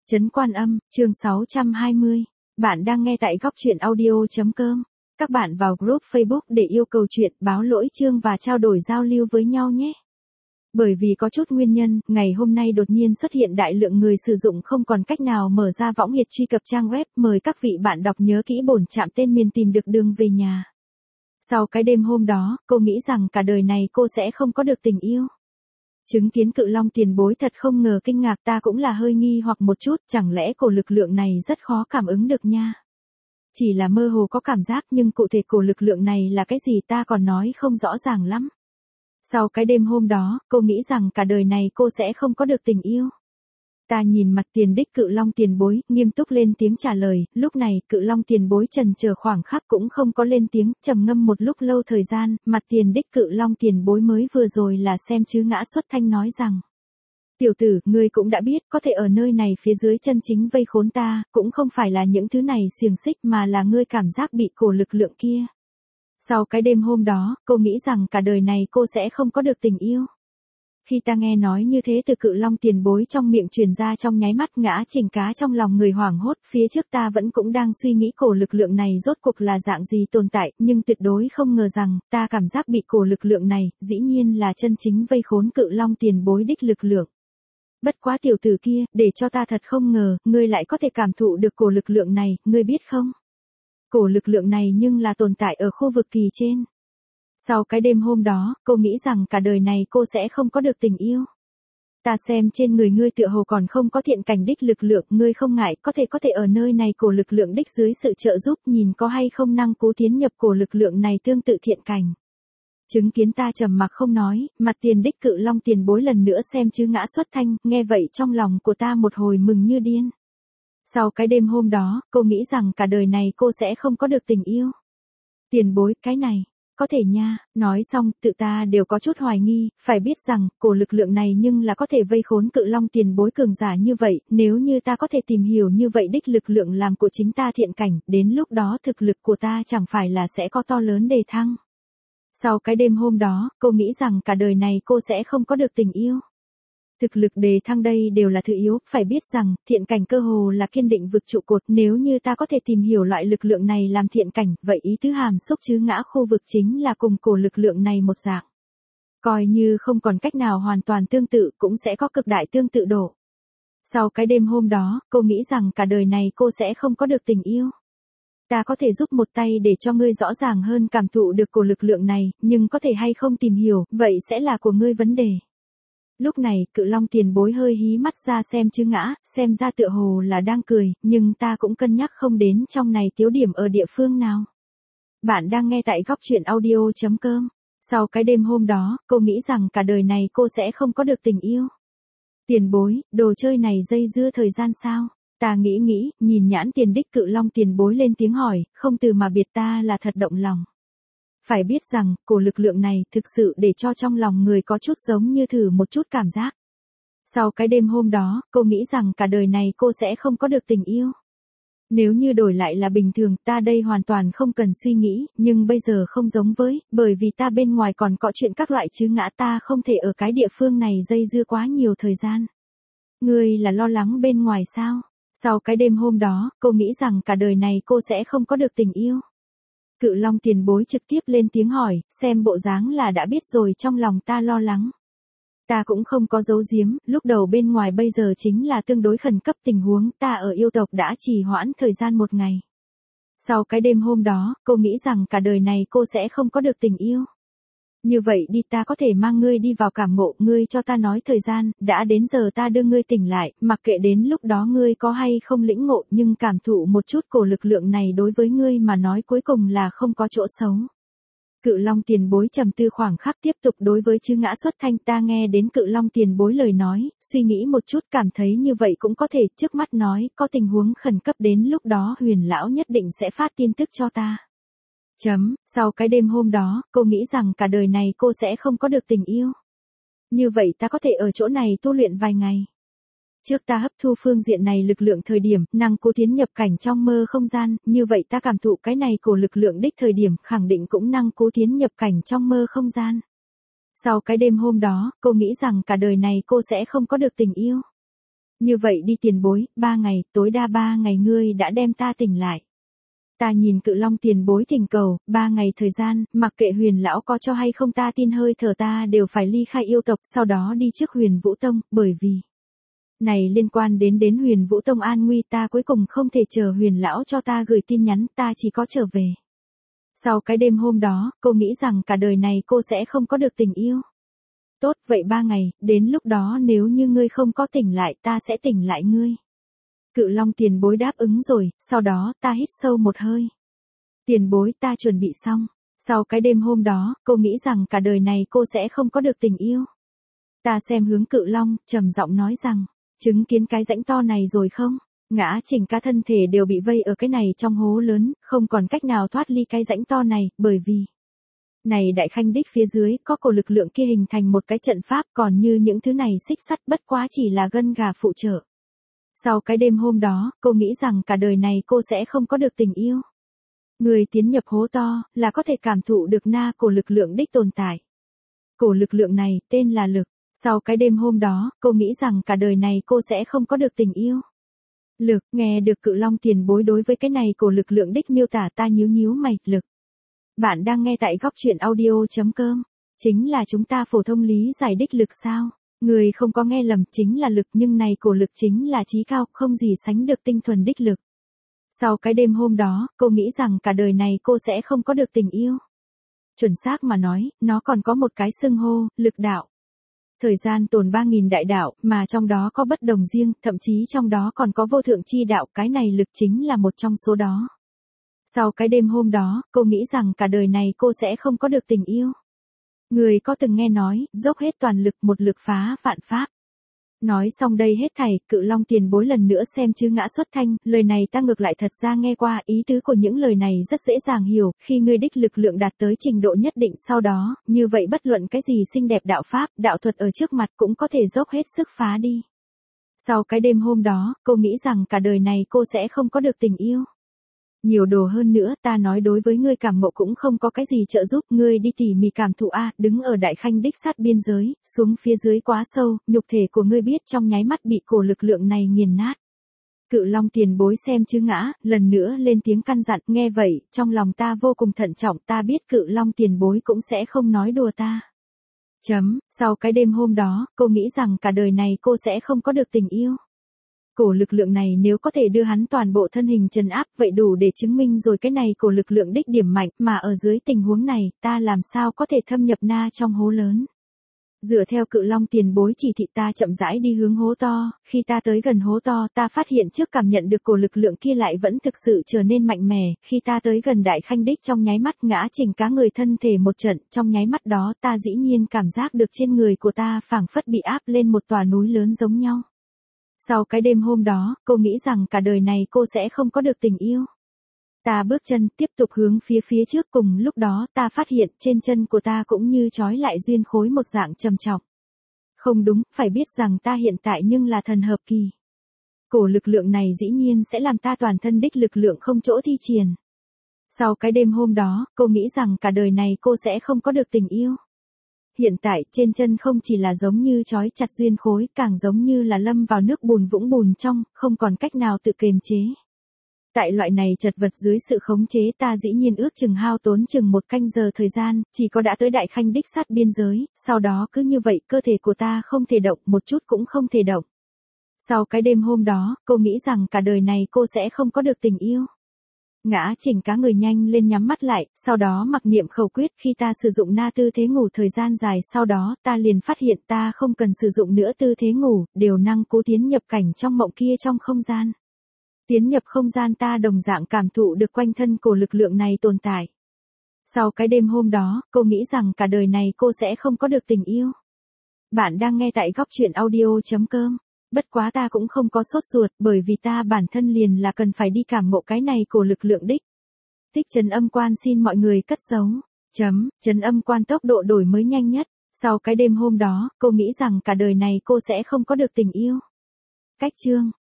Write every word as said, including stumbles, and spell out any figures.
Trấn Quan Âm, chương sáu trăm hai mươi. Bạn đang nghe tại góc truyện audio.com. Các bạn vào group Facebook để yêu cầu chuyện, báo lỗi chương và trao đổi giao lưu với nhau nhé. Bởi vì có chút nguyên nhân, ngày hôm nay đột nhiên xuất hiện đại lượng người sử dụng không còn cách nào mở ra võng hiệt truy cập trang web. Mời các vị bạn đọc nhớ kỹ bổn trạm tên miền tìm được đường về nhà. Sau cái đêm hôm đó, cô nghĩ rằng cả đời này cô sẽ không có được tình yêu. Chứng kiến Cự Long tiền bối thật không ngờ kinh ngạc, ta cũng là hơi nghi hoặc một chút, chẳng lẽ cổ lực lượng này rất khó cảm ứng được nha. Chỉ là mơ hồ có cảm giác nhưng cụ thể cổ lực lượng này là cái gì ta còn nói không rõ ràng lắm. Sau cái đêm hôm đó, cô nghĩ rằng cả đời này cô sẽ không có được tình yêu. Ta nhìn mặt tiền đích Cự Long tiền bối, nghiêm túc lên tiếng trả lời. Lúc này, Cự Long tiền bối trần chờ khoảng khắc cũng không có lên tiếng, trầm ngâm một lúc lâu thời gian, mặt tiền đích Cự Long tiền bối mới vừa rồi là xem chứ ngã xuất thanh nói rằng: Tiểu tử, ngươi cũng đã biết, có thể ở nơi này phía dưới chân chính vây khốn ta, cũng không phải là những thứ này xiềng xích mà là ngươi cảm giác bị cổ lực lượng kia. Sau cái đêm hôm đó, cô nghĩ rằng cả đời này cô sẽ không có được tình yêu. Khi ta nghe nói như thế từ Cự Long tiền bối trong miệng truyền ra, trong nháy mắt ngã chỉnh cá trong lòng người hoảng hốt. Phía trước ta vẫn cũng đang suy nghĩ cổ lực lượng này rốt cuộc là dạng gì tồn tại, nhưng tuyệt đối không ngờ rằng, ta cảm giác bị cổ lực lượng này, dĩ nhiên là chân chính vây khốn Cự Long tiền bối đích lực lượng. Bất quá tiểu tử kia, để cho ta thật không ngờ, ngươi lại có thể cảm thụ được cổ lực lượng này, ngươi biết không? Cổ lực lượng này nhưng là tồn tại ở khu vực kỳ trên. Sau cái đêm hôm đó, cô nghĩ rằng cả đời này cô sẽ không có được tình yêu. Ta xem trên người ngươi tựa hồ còn không có thiện cảnh đích lực lượng, ngươi không ngại, có thể có thể ở nơi này cổ lực lượng đích dưới sự trợ giúp nhìn có hay không năng cố tiến nhập cổ lực lượng này tương tự thiện cảnh. Chứng kiến ta trầm mặc không nói, mặt tiền đích Cự Long tiền bối lần nữa xem chứ ngã xuất thanh, nghe vậy trong lòng của ta một hồi mừng như điên. Sau cái đêm hôm đó, cô nghĩ rằng cả đời này cô sẽ không có được tình yêu. Tiền bối, cái này, có thể nha, nói xong, tự ta đều có chút hoài nghi, phải biết rằng, cổ lực lượng này nhưng là có thể vây khốn Cự Long tiền bối cường giả như vậy, nếu như ta có thể tìm hiểu như vậy đích lực lượng làm của chính ta thiện cảnh, đến lúc đó thực lực của ta chẳng phải là sẽ có to lớn đề thăng. Sau cái đêm hôm đó, cô nghĩ rằng cả đời này cô sẽ không có được tình yêu. Thực lực đề thăng đây đều là thứ yếu, phải biết rằng, thiện cảnh cơ hồ là kiên định vực trụ cột, nếu như ta có thể tìm hiểu loại lực lượng này làm thiện cảnh, vậy ý tứ hàm xúc chứ ngã khu vực chính là cùng cổ lực lượng này một dạng. Coi như không còn cách nào hoàn toàn tương tự, cũng sẽ có cực đại tương tự độ. Sau cái đêm hôm đó, cô nghĩ rằng cả đời này cô sẽ không có được tình yêu. Ta có thể giúp một tay để cho ngươi rõ ràng hơn cảm thụ được cổ lực lượng này, nhưng có thể hay không tìm hiểu, vậy sẽ là của ngươi vấn đề. Lúc này, Cự Long tiền bối hơi hí mắt ra xem chứ ngã, xem ra tựa hồ là đang cười, nhưng ta cũng cân nhắc không đến trong này tiếu điểm ở địa phương nào. Bạn đang nghe tại góc truyện audio.com. Sau cái đêm hôm đó, cô nghĩ rằng cả đời này cô sẽ không có được tình yêu. Tiền bối, đồ chơi này dây dưa thời gian sao? Ta nghĩ nghĩ, nhìn nhãn tiền đích Cự Long tiền bối lên tiếng hỏi, không từ mà biệt ta là thật động lòng. Phải biết rằng, cổ lực lượng này thực sự để cho trong lòng người có chút giống như thử một chút cảm giác. Sau cái đêm hôm đó, cô nghĩ rằng cả đời này cô sẽ không có được tình yêu. Nếu như đổi lại là bình thường, ta đây hoàn toàn không cần suy nghĩ, nhưng bây giờ không giống với, bởi vì ta bên ngoài còn có chuyện các loại chứ ngã, ta không thể ở cái địa phương này dây dưa quá nhiều thời gian. Ngươi là lo lắng bên ngoài sao? Sau cái đêm hôm đó, cô nghĩ rằng cả đời này cô sẽ không có được tình yêu. Cự Long tiền bối trực tiếp lên tiếng hỏi, xem bộ dáng là đã biết rồi trong lòng ta lo lắng. Ta cũng không có giấu giếm, lúc đầu bên ngoài bây giờ chính là tương đối khẩn cấp tình huống, ta ở yêu tộc đã trì hoãn thời gian một ngày. Sau cái đêm hôm đó, cô nghĩ rằng cả đời này cô sẽ không có được tình yêu. Như vậy đi, ta có thể mang ngươi đi vào cảm ngộ, ngươi cho ta nói thời gian, đã đến giờ ta đưa ngươi tỉnh lại, mặc kệ đến lúc đó ngươi có hay không lĩnh ngộ, nhưng cảm thụ một chút cổ lực lượng này đối với ngươi mà nói cuối cùng là không có chỗ xấu. Cự Long tiền bối trầm tư khoảng khắc tiếp tục đối với chứ ngã xuất thanh. Ta nghe đến Cự Long tiền bối lời nói, suy nghĩ một chút cảm thấy như vậy cũng có thể, trước mắt nói, có tình huống khẩn cấp đến lúc đó Huyền lão nhất định sẽ phát tin tức cho ta. Chấm, sau cái đêm hôm đó, cô nghĩ rằng cả đời này cô sẽ không có được tình yêu. Như vậy ta có thể ở chỗ này tu luyện vài ngày. Trước ta hấp thu phương diện này lực lượng thời điểm, năng cố tiến nhập cảnh trong mơ không gian, như vậy ta cảm thụ cái này của lực lượng đích thời điểm, khẳng định cũng năng cố tiến nhập cảnh trong mơ không gian. Sau cái đêm hôm đó, cô nghĩ rằng cả đời này cô sẽ không có được tình yêu. Như vậy đi tiền bối, ba ngày, tối đa ba ngày ngươi đã đem ta tỉnh lại. Ta nhìn Cự Long tiền bối thỉnh cầu, ba ngày thời gian, mặc kệ Huyền lão có cho hay không ta tin hơi thở ta đều phải ly khai yêu tộc, sau đó đi trước Huyền Vũ Tông, bởi vì này liên quan đến đến Huyền Vũ Tông an nguy, ta cuối cùng không thể chờ Huyền lão cho ta gửi tin nhắn, ta chỉ có trở về. Sau cái đêm hôm đó, cô nghĩ rằng cả đời này cô sẽ không có được tình yêu. Tốt, vậy ba ngày, đến lúc đó nếu như ngươi không có tỉnh lại ta sẽ tỉnh lại ngươi. Cự Long tiền bối đáp ứng rồi, sau đó ta hít sâu một hơi. Tiền bối ta chuẩn bị xong. Sau cái đêm hôm đó, cô nghĩ rằng cả đời này cô sẽ không có được tình yêu. Ta xem hướng Cự Long, trầm giọng nói rằng, chứng kiến cái rãnh to này rồi không? Ngã Trình ca thân thể đều bị vây ở cái này trong hố lớn, không còn cách nào thoát ly cái rãnh to này, bởi vì này đại khanh đích phía dưới có cổ lực lượng kia hình thành một cái trận pháp, còn như những thứ này xích sắt bất quá chỉ là gân gà phụ trợ. Sau cái đêm hôm đó, cô nghĩ rằng cả đời này cô sẽ không có được tình yêu. Người tiến nhập hố to, là có thể cảm thụ được na cổ lực lượng đích tồn tại. Cổ lực lượng này, tên là lực. Sau cái đêm hôm đó, cô nghĩ rằng cả đời này cô sẽ không có được tình yêu. Lực, nghe được Cự Long tiền bối đối với cái này cổ lực lượng đích miêu tả, ta nhíu nhíu mày, lực. Bạn đang nghe tại góc truyện audio chấm com. Chính là chúng ta phổ thông lý giải đích lực sao? Người không có nghe lầm, chính là lực, nhưng này cổ lực chính là chí cao, không gì sánh được tinh thuần đích lực. Sau cái đêm hôm đó, cô nghĩ rằng cả đời này cô sẽ không có được tình yêu. Chuẩn xác mà nói, nó còn có một cái xưng hô, lực đạo. Thời gian tồn ba nghìn đại đạo, mà trong đó có bất đồng riêng, thậm chí trong đó còn có vô thượng chi đạo, cái này lực chính là một trong số đó. Sau cái đêm hôm đó, cô nghĩ rằng cả đời này cô sẽ không có được tình yêu. Người có từng nghe nói, dốc hết toàn lực một lực phá vạn pháp. Nói xong đây hết thảy, Cự Long tiền bối lần nữa xem chư ngã xuất thanh, lời này ta ngược lại thật ra nghe qua, ý tứ của những lời này rất dễ dàng hiểu, khi ngươi đích lực lượng đạt tới trình độ nhất định sau đó, như vậy bất luận cái gì xinh đẹp đạo pháp, đạo thuật ở trước mặt cũng có thể dốc hết sức phá đi. Sau cái đêm hôm đó, cô nghĩ rằng cả đời này cô sẽ không có được tình yêu. Nhiều đồ hơn nữa, ta nói đối với ngươi cảm ngộ cũng không có cái gì trợ giúp, ngươi đi tỉ mỉ cảm thụ a, đứng ở đại khanh đích sát biên giới, xuống phía dưới quá sâu, nhục thể của ngươi biết trong nháy mắt bị cổ lực lượng này nghiền nát. Cự Long tiền bối xem chư ngã, lần nữa lên tiếng căn dặn, nghe vậy, trong lòng ta vô cùng thận trọng, ta biết Cự Long tiền bối cũng sẽ không nói đùa ta. Chấm, sau cái đêm hôm đó, cô nghĩ rằng cả đời này cô sẽ không có được tình yêu. Cổ lực lượng này nếu có thể đưa hắn toàn bộ thân hình trấn áp, vậy đủ để chứng minh rồi cái này cổ lực lượng đích điểm mạnh, mà ở dưới tình huống này, ta làm sao có thể thâm nhập na trong hố lớn. Dựa theo Cự Long tiền bối chỉ thị, ta chậm rãi đi hướng hố to, khi ta tới gần hố to, ta phát hiện trước cảm nhận được cổ lực lượng kia lại vẫn thực sự trở nên mạnh mẽ, khi ta tới gần đại khanh đích trong nháy mắt Ngã Trình cá người thân thể một trận, trong nháy mắt đó ta dĩ nhiên cảm giác được trên người của ta phảng phất bị áp lên một tòa núi lớn giống nhau. Sau cái đêm hôm đó, cô nghĩ rằng cả đời này cô sẽ không có được tình yêu. Ta bước chân, tiếp tục hướng phía phía trước, cùng lúc đó ta phát hiện trên chân của ta cũng như trói lại duyên khối một dạng trầm trọng. Không đúng, phải biết rằng ta hiện tại nhưng là thần hợp kỳ. Cổ lực lượng này dĩ nhiên sẽ làm ta toàn thân đích lực lượng không chỗ thi triển. Sau cái đêm hôm đó, cô nghĩ rằng cả đời này cô sẽ không có được tình yêu. Hiện tại, trên chân không chỉ là giống như trói chặt duyên khối, càng giống như là lâm vào nước bùn vũng bùn trong, không còn cách nào tự kiềm chế. Tại loại này chật vật dưới sự khống chế, ta dĩ nhiên ước chừng hao tốn chừng một canh giờ thời gian, chỉ có đã tới đại khanh đích sát biên giới, sau đó cứ như vậy cơ thể của ta không thể động, một chút cũng không thể động. Sau cái đêm hôm đó, cô nghĩ rằng cả đời này cô sẽ không có được tình yêu. Ngã Trình cá người nhanh lên nhắm mắt lại, sau đó mặc niệm khẩu quyết, khi ta sử dụng na tư thế ngủ thời gian dài sau đó, ta liền phát hiện ta không cần sử dụng nữa tư thế ngủ, đều năng cố tiến nhập cảnh trong mộng kia trong không gian. Tiến nhập không gian ta đồng dạng cảm thụ được quanh thân cổ lực lượng này tồn tại. Sau cái đêm hôm đó, cô nghĩ rằng cả đời này cô sẽ không có được tình yêu. Bạn đang nghe tại góc truyện audio chấm com. Bất quá ta cũng không có sốt ruột, bởi vì ta bản thân liền là cần phải đi cảm ngộ cái này cổ lực lượng đích. Tích trấn âm quan xin mọi người cất giấu. Chấm, trấn âm quan tốc độ đổi mới nhanh nhất. Sau cái đêm hôm đó, cô nghĩ rằng cả đời này cô sẽ không có được tình yêu. Cách chương.